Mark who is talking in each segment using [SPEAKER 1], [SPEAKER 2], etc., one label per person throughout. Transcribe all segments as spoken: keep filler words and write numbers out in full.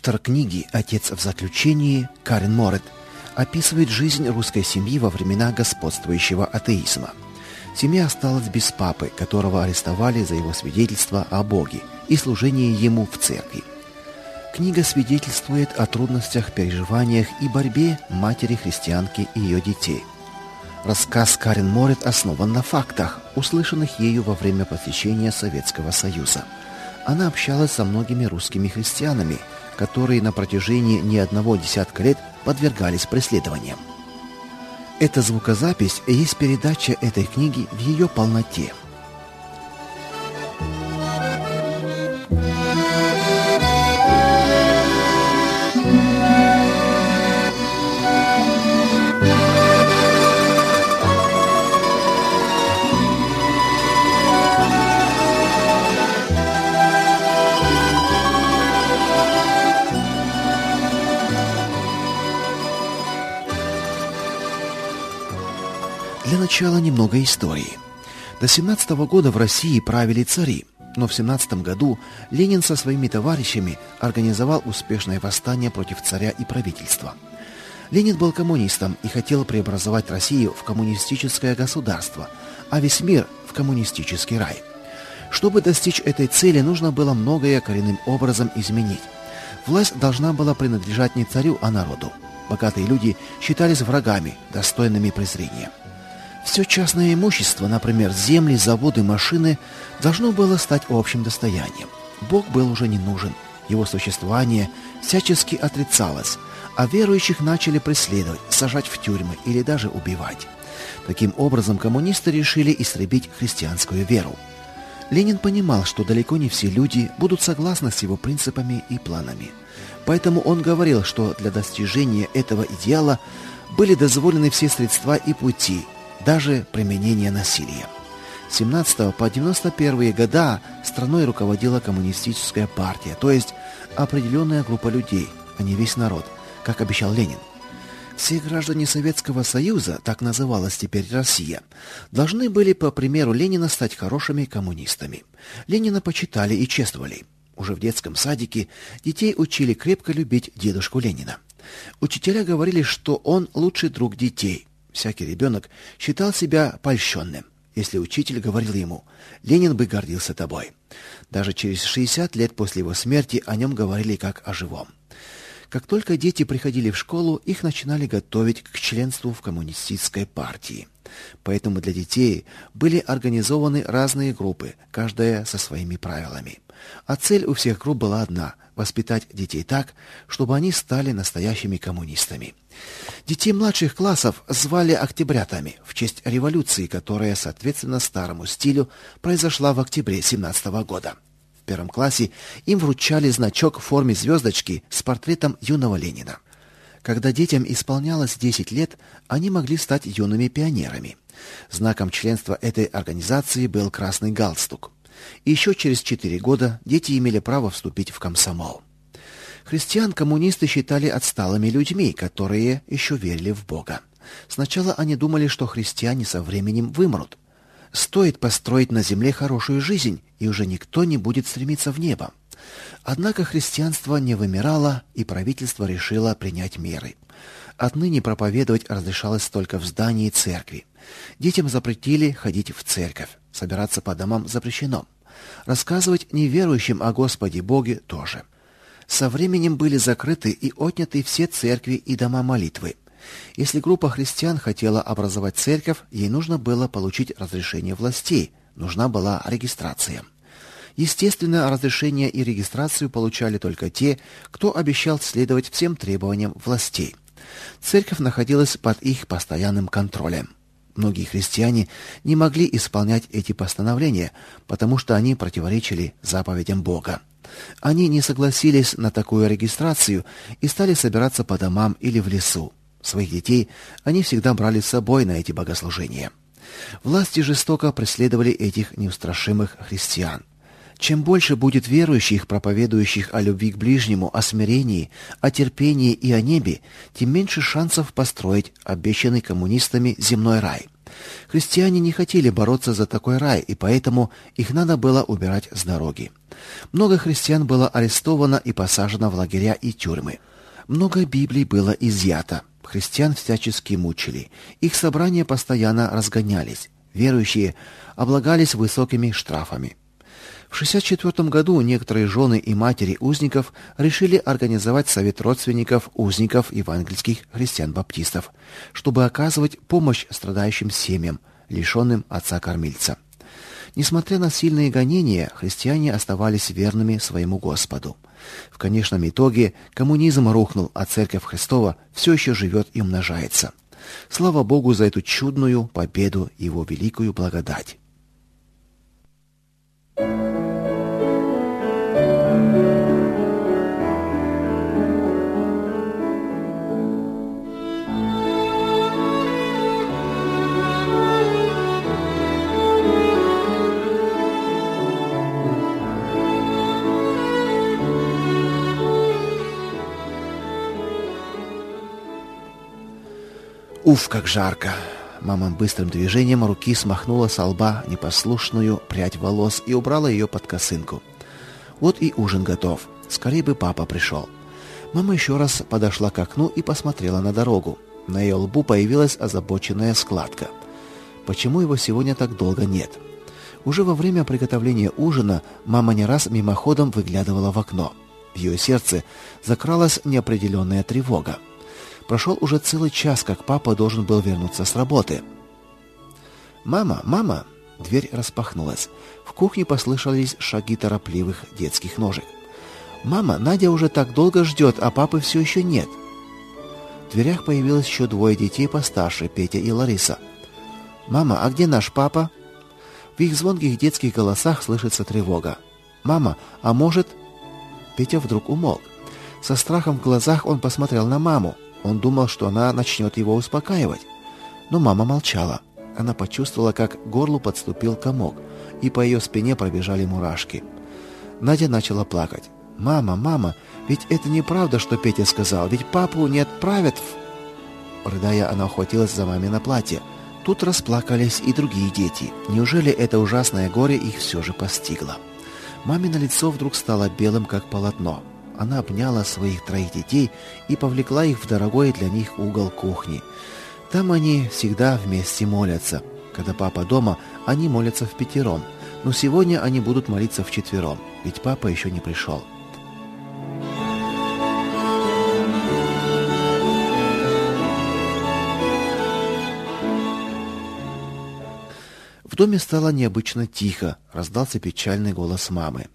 [SPEAKER 1] Автор книги «Отец в заключении» Карен Морет описывает жизнь русской семьи во времена господствующего атеизма. Семья осталась без папы, которого арестовали за его свидетельство о Боге и служение ему в церкви. Книга свидетельствует о трудностях, переживаниях и борьбе матери-христианки и ее детей. Рассказ Карен Морет основан на фактах, услышанных ею во время посещения Советского Союза. Она общалась со многими русскими христианами, которые на протяжении не одного десятка лет подвергались преследованиям. Эта звукозапись есть передача этой книги в ее полноте. Для начала немного истории. До семнадцатого года в России правили цари, но в семнадцатом году Ленин со своими товарищами организовал успешное восстание против царя и правительства. Ленин был коммунистом и хотел преобразовать Россию в коммунистическое государство, а весь мир в коммунистический рай. Чтобы достичь этой цели, нужно было многое коренным образом изменить. Власть должна была принадлежать не царю, а народу. Богатые люди считались врагами, достойными презрения. Все частное имущество, например, земли, заводы, машины, должно было стать общим достоянием. Бог был уже не нужен, его существование всячески отрицалось, а верующих начали преследовать, сажать в тюрьмы или даже убивать. Таким образом, коммунисты решили истребить христианскую веру. Ленин понимал, что далеко не все люди будут согласны с его принципами и планами. Поэтому он говорил, что для достижения этого идеала были дозволены все средства и пути, даже применение насилия. С семнадцатого по девяносто первые года страной руководила коммунистическая партия, то есть определенная группа людей, а не весь народ, как обещал Ленин. Все граждане Советского Союза, так называлась теперь Россия, должны были, по примеру Ленина, стать хорошими коммунистами. Ленина почитали и чествовали. Уже в детском садике детей учили крепко любить дедушку Ленина. Учителя говорили, что он лучший друг детей. Всякий ребенок считал себя польщенным, если учитель говорил ему: «Ленин бы гордился тобой». Даже через шестьдесят лет после его смерти о нем говорили как о живом. Как только дети приходили в школу, их начинали готовить к членству в коммунистической партии. Поэтому для детей были организованы разные группы, каждая со своими правилами. А цель у всех групп была одна – воспитать детей так, чтобы они стали настоящими коммунистами. Детей младших классов звали октябрятами в честь революции, которая, соответственно старому стилю, произошла в октябре семнадцатого года. В первом классе им вручали значок в форме звездочки с портретом юного Ленина. Когда детям исполнялось десять лет, они могли стать юными пионерами. Знаком членства этой организации был красный галстук. И еще через четыре года дети имели право вступить в комсомол. Христиан коммунисты считали отсталыми людьми, которые еще верили в Бога. Сначала они думали, что христиане со временем вымрут. Стоит построить на земле хорошую жизнь, и уже никто не будет стремиться в небо. Однако христианство не вымирало, и правительство решило принять меры. Отныне проповедовать разрешалось только в здании церкви. Детям запретили ходить в церковь, собираться по домам запрещено. Рассказывать неверующим о Господе Боге тоже. Со временем были закрыты и отняты все церкви и дома молитвы. Если группа христиан хотела образовать церковь, ей нужно было получить разрешение властей, нужна была регистрация. Естественно, разрешение и регистрацию получали только те, кто обещал следовать всем требованиям властей. Церковь находилась под их постоянным контролем. Многие христиане не могли исполнять эти постановления, потому что они противоречили заповедям Бога. Они не согласились на такую регистрацию и стали собираться по домам или в лесу. Своих детей они всегда брали с собой на эти богослужения. Власти жестоко преследовали этих неустрашимых христиан. Чем больше будет верующих, проповедующих о любви к ближнему, о смирении, о терпении и о небе, тем меньше шансов построить обещанный коммунистами земной рай. Христиане не хотели бороться за такой рай, и поэтому их надо было убирать с дороги. Много христиан было арестовано и посажено в лагеря и тюрьмы. Много Библий было изъято. Христиан всячески мучили. Их собрания постоянно разгонялись. Верующие облагались высокими штрафами. В шестьдесят четвёртом году некоторые жены и матери узников решили организовать совет родственников узников евангельских христиан-баптистов, чтобы оказывать помощь страдающим семьям, лишенным отца-кормильца. Несмотря на сильные гонения, христиане оставались верными своему Господу. В конечном итоге коммунизм рухнул, а Церковь Христова все еще живет и умножается. Слава Богу за эту чудную победу и Его великую благодать. Уф, как жарко! Мама быстрым движением руки смахнула со лба непослушную прядь волос и убрала ее под косынку. Вот и ужин готов. Скорее бы папа пришел. Мама еще раз подошла к окну и посмотрела на дорогу. На ее лбу появилась озабоченная складка. Почему его сегодня так долго нет? Уже во время приготовления ужина мама не раз мимоходом выглядывала в окно. В ее сердце закралась неопределенная тревога. Прошел уже целый час, как папа должен был вернуться с работы. «Мама, мама!» Дверь распахнулась. В кухне послышались шаги торопливых детских ножек. «Мама, Надя уже так долго ждет, а папы все еще нет!» В дверях появилось еще двое детей постарше, Петя и Лариса. «Мама, а где наш папа?» В их звонких детских голосах слышится тревога. «Мама, а может...» Петя вдруг умолк. Со страхом в глазах он посмотрел на маму. Он думал, что она начнет его успокаивать. Но мама молчала. Она почувствовала, как к горлу подступил комок, и по ее спине пробежали мурашки. Надя начала плакать. «Мама, мама, ведь это неправда, что Петя сказал, ведь папу не отправят в...» Рыдая, она ухватилась за мамино платье. Тут расплакались и другие дети. Неужели это ужасное горе их все же постигло? Мамино лицо вдруг стало белым, как полотно. Она обняла своих троих детей и повлекла их в дорогой для них угол кухни. Там они всегда вместе молятся. Когда папа дома, они молятся впятером. Но сегодня они будут молиться вчетвером, ведь папа еще не пришел. В доме стало необычно тихо, раздался печальный голос мамы.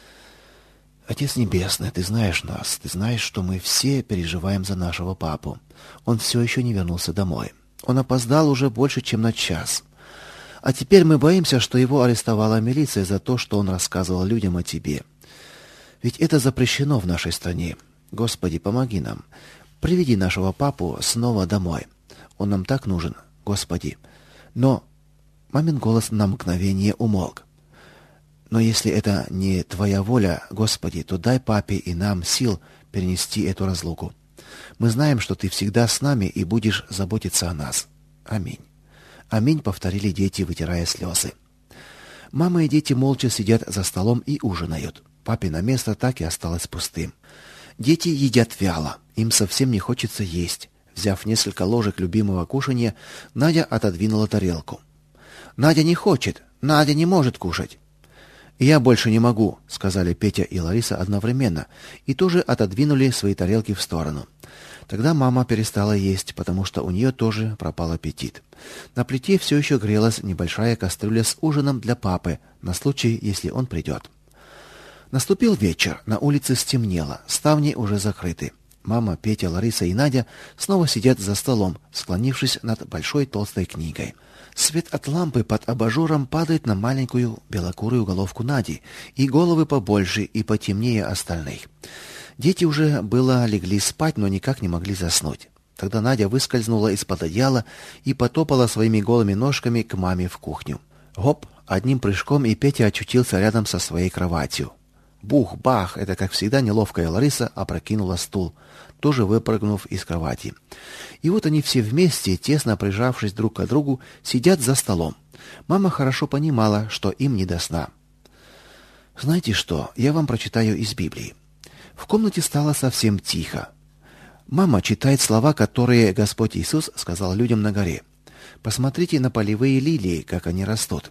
[SPEAKER 1] «Отец Небесный, ты знаешь нас, ты знаешь, что мы все переживаем за нашего папу. Он все еще не вернулся домой. Он опоздал уже больше, чем на час. А теперь мы боимся, что его арестовала милиция за то, что он рассказывал людям о тебе. Ведь это запрещено в нашей стране. Господи, помоги нам. Приведи нашего папу снова домой. Он нам так нужен, Господи». Но мамин голос на мгновение умолк. «Но если это не твоя воля, Господи, то дай папе и нам сил перенести эту разлуку. Мы знаем, что ты всегда с нами и будешь заботиться о нас. Аминь». «Аминь», — повторили дети, вытирая слезы. Мама и дети молча сидят за столом и ужинают. Папино место так и осталось пустым. Дети едят вяло, им совсем не хочется есть. Взяв несколько ложек любимого кушанья, Надя отодвинула тарелку. «Надя не хочет, Надя не может кушать». «Я больше не могу», — сказали Петя и Лариса одновременно, и тоже отодвинули свои тарелки в сторону. Тогда мама перестала есть, потому что у нее тоже пропал аппетит. На плите все еще грелась небольшая кастрюля с ужином для папы, на случай, если он придет. Наступил вечер, на улице стемнело, ставни уже закрыты. Мама, Петя, Лариса и Надя снова сидят за столом, склонившись над большой толстой книгой. Свет от лампы под абажуром падает на маленькую белокурую головку Нади и головы побольше и потемнее остальных. Дети уже было легли спать, но никак не могли заснуть. Тогда Надя выскользнула из-под одеяла и потопала своими голыми ножками к маме в кухню. Гоп! Одним прыжком и Петя очутился рядом со своей кроватью. Бух-бах! Это, как всегда, неловкая Лариса опрокинула стул. тоже выпрыгнув из кровати. И вот они все вместе, тесно прижавшись друг к другу, сидят за столом. Мама хорошо понимала, что им не до сна. Знаете что, я вам прочитаю из Библии. В комнате стало совсем тихо. Мама читает слова, которые Господь Иисус сказал людям на горе. Посмотрите на полевые лилии, как они растут.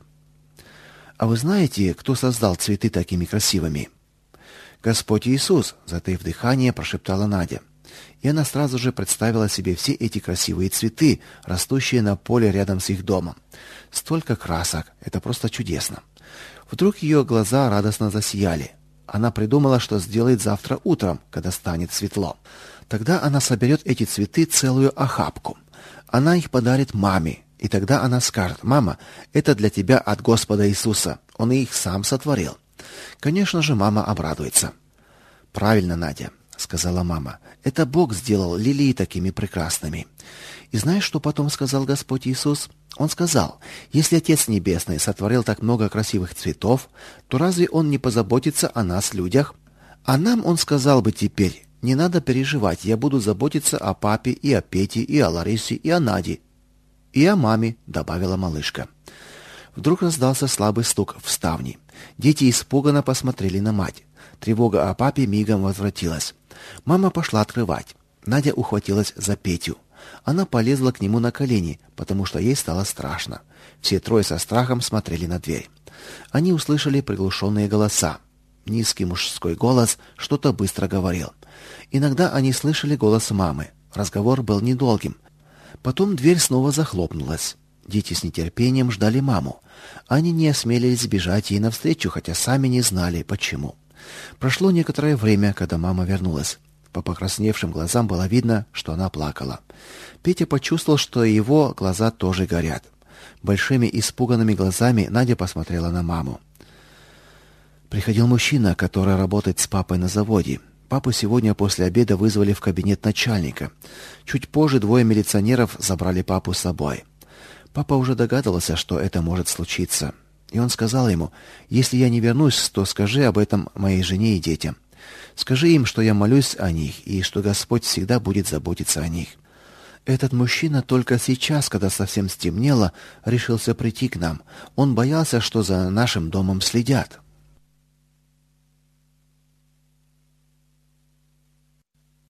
[SPEAKER 1] А вы знаете, кто создал цветы такими красивыми? Господь Иисус, затаив дыхание, прошептала Надя. И она сразу же представила себе все эти красивые цветы, растущие на поле рядом с их домом. Столько красок, это просто чудесно. Вдруг ее глаза радостно засияли. Она придумала, что сделает завтра утром, когда станет светло. Тогда она соберет эти цветы целую охапку. Она их подарит маме, и тогда она скажет: «Мама, это для тебя от Господа Иисуса. Он их сам сотворил». Конечно же, мама обрадуется. «Правильно, Надя», — сказала мама. «Это Бог сделал лилии такими прекрасными». И знаешь, что потом сказал Господь Иисус? Он сказал: «Если Отец Небесный сотворил так много красивых цветов, то разве Он не позаботится о нас, людях? А нам Он сказал бы теперь: не надо переживать, я буду заботиться о папе и о Пете, и о Ларисе, и о Наде, и о маме», — добавила малышка. Вдруг раздался слабый стук в ставни. Дети испуганно посмотрели на мать. Тревога о папе мигом возвратилась. Мама пошла открывать. Надя ухватилась за Петю. Она полезла к нему на колени, потому что ей стало страшно. Все трое со страхом смотрели на дверь. Они услышали приглушенные голоса. Низкий мужской голос что-то быстро говорил. Иногда они слышали голос мамы. Разговор был недолгим. Потом дверь снова захлопнулась. Дети с нетерпением ждали маму. Они не осмелились бежать ей навстречу, хотя сами не знали, почему. Прошло некоторое время, когда мама вернулась. По покрасневшим глазам было видно, что она плакала. Петя почувствовал, что его глаза тоже горят. Большими испуганными глазами Надя посмотрела на маму. Приходил мужчина, который работает с папой на заводе. Папу сегодня после обеда вызвали в кабинет начальника. Чуть позже двое милиционеров забрали папу с собой. Папа уже догадывался, что это может случиться. И он сказал ему: «Если я не вернусь, то скажи об этом моей жене и детям. Скажи им, что я молюсь о них и что Господь всегда будет заботиться о них». Этот мужчина только сейчас, когда совсем стемнело, решился прийти к нам. Он боялся, что за нашим домом следят.